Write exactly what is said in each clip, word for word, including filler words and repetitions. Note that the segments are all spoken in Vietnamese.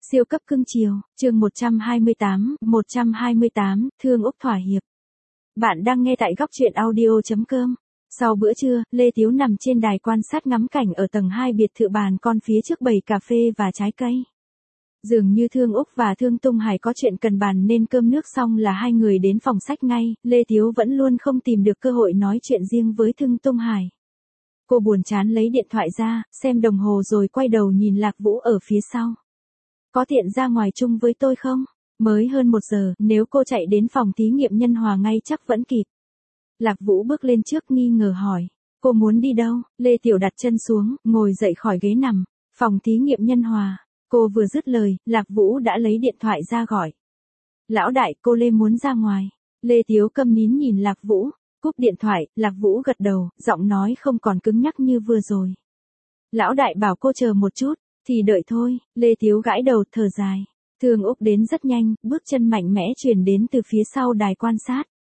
Siêu cấp cưng chiều, chương một trăm hai mươi tám, một trăm hai mươi tám, Thương Úc thỏa hiệp. Bạn đang nghe tại góc truyện audio chấm com. Sau bữa trưa, Lê Tiếu nằm trên đài quan sát ngắm cảnh ở tầng hai biệt thự bàn con phía trước bày cà phê và trái cây. Dường như Thương Úc và Thương Tung Hải có chuyện cần bàn nên cơm nước xong là hai người đến phòng sách ngay, Lê Tiếu vẫn luôn không tìm được cơ hội nói chuyện riêng với Thương Tung Hải. Cô buồn chán lấy điện thoại ra, xem đồng hồ rồi quay đầu nhìn Lạc Vũ ở phía sau. Có tiện ra ngoài chung với tôi không? Mới hơn một giờ, nếu cô chạy đến phòng thí nghiệm Nhân Hòa ngay chắc vẫn kịp. Lạc Vũ bước lên trước nghi ngờ hỏi. Cô muốn đi đâu? Lê Tiểu đặt chân xuống, ngồi dậy khỏi ghế nằm. Phòng thí nghiệm Nhân Hòa. Cô vừa dứt lời, Lạc Vũ đã lấy điện thoại ra gọi. Lão đại, cô Lê muốn ra ngoài. Lê Tiếu câm nín nhìn Lạc Vũ. Cúp điện thoại, Lạc Vũ gật đầu, giọng nói không còn cứng nhắc như vừa rồi. Lão đại bảo cô chờ một chút. Thì đợi thôi, Lê Tiếu gãi đầu thở dài. Thương Úc đến rất nhanh, bước chân mạnh mẽ truyền đến từ phía sau đài quan sát.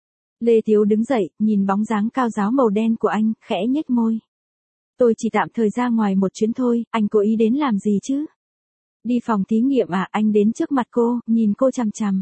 Lê Tiếu đứng dậy, nhìn bóng dáng cao ráo màu đen của anh, khẽ nhếch môi. Tôi chỉ tạm thời ra ngoài một chuyến thôi, anh cố ý đến làm gì chứ? Đi phòng thí nghiệm à? Anh đến trước mặt cô, nhìn cô chằm chằm.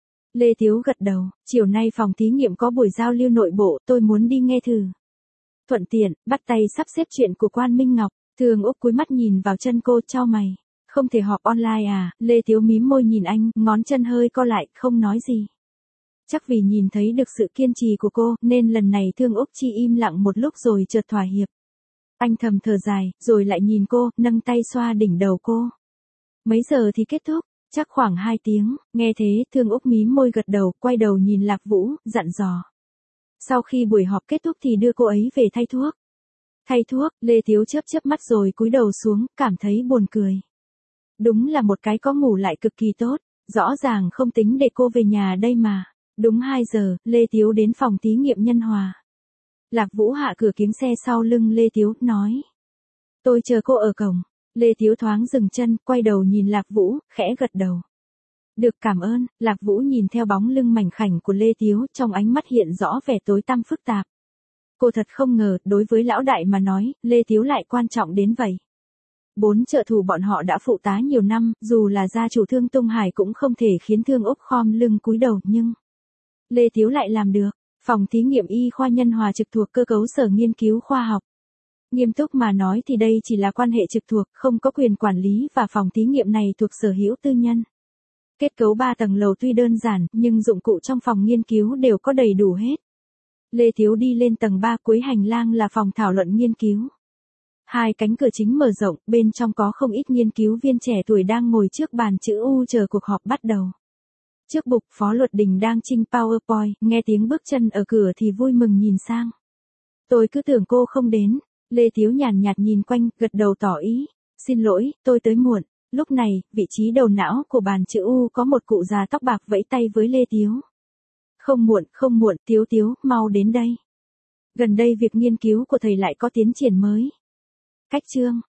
Lê Tiếu gật đầu, chiều nay phòng thí nghiệm có buổi giao lưu nội bộ, tôi muốn đi nghe thử. Thuận tiện, bắt tay sắp xếp chuyện của Quan Minh Ngọc. Thương Úc cúi mắt nhìn vào chân cô, chau mày. Không thể họp online à? Lê Tiếu mím môi nhìn anh, ngón chân hơi co lại, không nói gì. Chắc vì nhìn thấy được sự kiên trì của cô, nên lần này Thương Úc chỉ im lặng một lúc rồi chợt thỏa hiệp. Anh thầm thở dài, rồi lại nhìn cô, nâng tay xoa đỉnh đầu cô. Mấy giờ thì kết thúc? Chắc khoảng hai tiếng. Nghe thế, Thương Úc mím môi gật đầu, quay đầu nhìn Lạc Vũ, dặn dò. Sau khi buổi họp kết thúc thì đưa cô ấy về thay thuốc. Thay thuốc, Lê Tiếu chớp chớp mắt rồi cúi đầu xuống, cảm thấy buồn cười. Đúng là một cái có ngủ lại cực kỳ tốt, rõ ràng không tính để cô về nhà đây mà. Đúng hai giờ, Lê Tiếu đến phòng thí nghiệm Nhân Hòa. Lạc Vũ hạ cửa kính xe sau lưng Lê Tiếu, nói. Tôi chờ cô ở cổng. Lê Tiếu thoáng dừng chân, quay đầu nhìn Lạc Vũ, khẽ gật đầu. Được, cảm ơn. Lạc Vũ nhìn theo bóng lưng mảnh khảnh của Lê Tiếu, trong ánh mắt hiện rõ vẻ tối tăm phức tạp. Cô thật không ngờ, đối với lão đại mà nói, Lê Tiếu lại quan trọng đến vậy. Bốn trợ thủ bọn họ đã phụ tá nhiều năm, dù là gia chủ Thương Tung Hải cũng không thể khiến Thương Úc khom lưng cúi đầu, nhưng Lê Tiếu lại làm được. Phòng thí nghiệm y khoa Nhân Hòa trực thuộc cơ cấu sở nghiên cứu khoa học. Nghiêm túc mà nói thì đây chỉ là quan hệ trực thuộc, không có quyền quản lý và phòng thí nghiệm này thuộc sở hữu tư nhân. Kết cấu ba tầng lầu tuy đơn giản, nhưng dụng cụ trong phòng nghiên cứu đều có đầy đủ hết. Lê Tiếu đi lên tầng ba, cuối hành lang là phòng thảo luận nghiên cứu. Hai cánh cửa chính mở rộng, bên trong có không ít nghiên cứu viên trẻ tuổi đang ngồi trước bàn chữ U chờ cuộc họp bắt đầu. Trước bục, Phó Luật Đình đang trinh PowerPoint, nghe tiếng bước chân ở cửa thì vui mừng nhìn sang. Tôi cứ tưởng cô không đến. Lê Tiếu nhàn nhạt nhìn quanh, gật đầu tỏ ý. Xin lỗi, tôi tới muộn. Lúc này, vị trí đầu não của bàn chữ U có một cụ già tóc bạc vẫy tay với Lê Tiếu. Không muộn, không muộn, Tiếu Tiếu, mau đến đây. Gần đây việc nghiên cứu của thầy lại có tiến triển mới. Cách chương.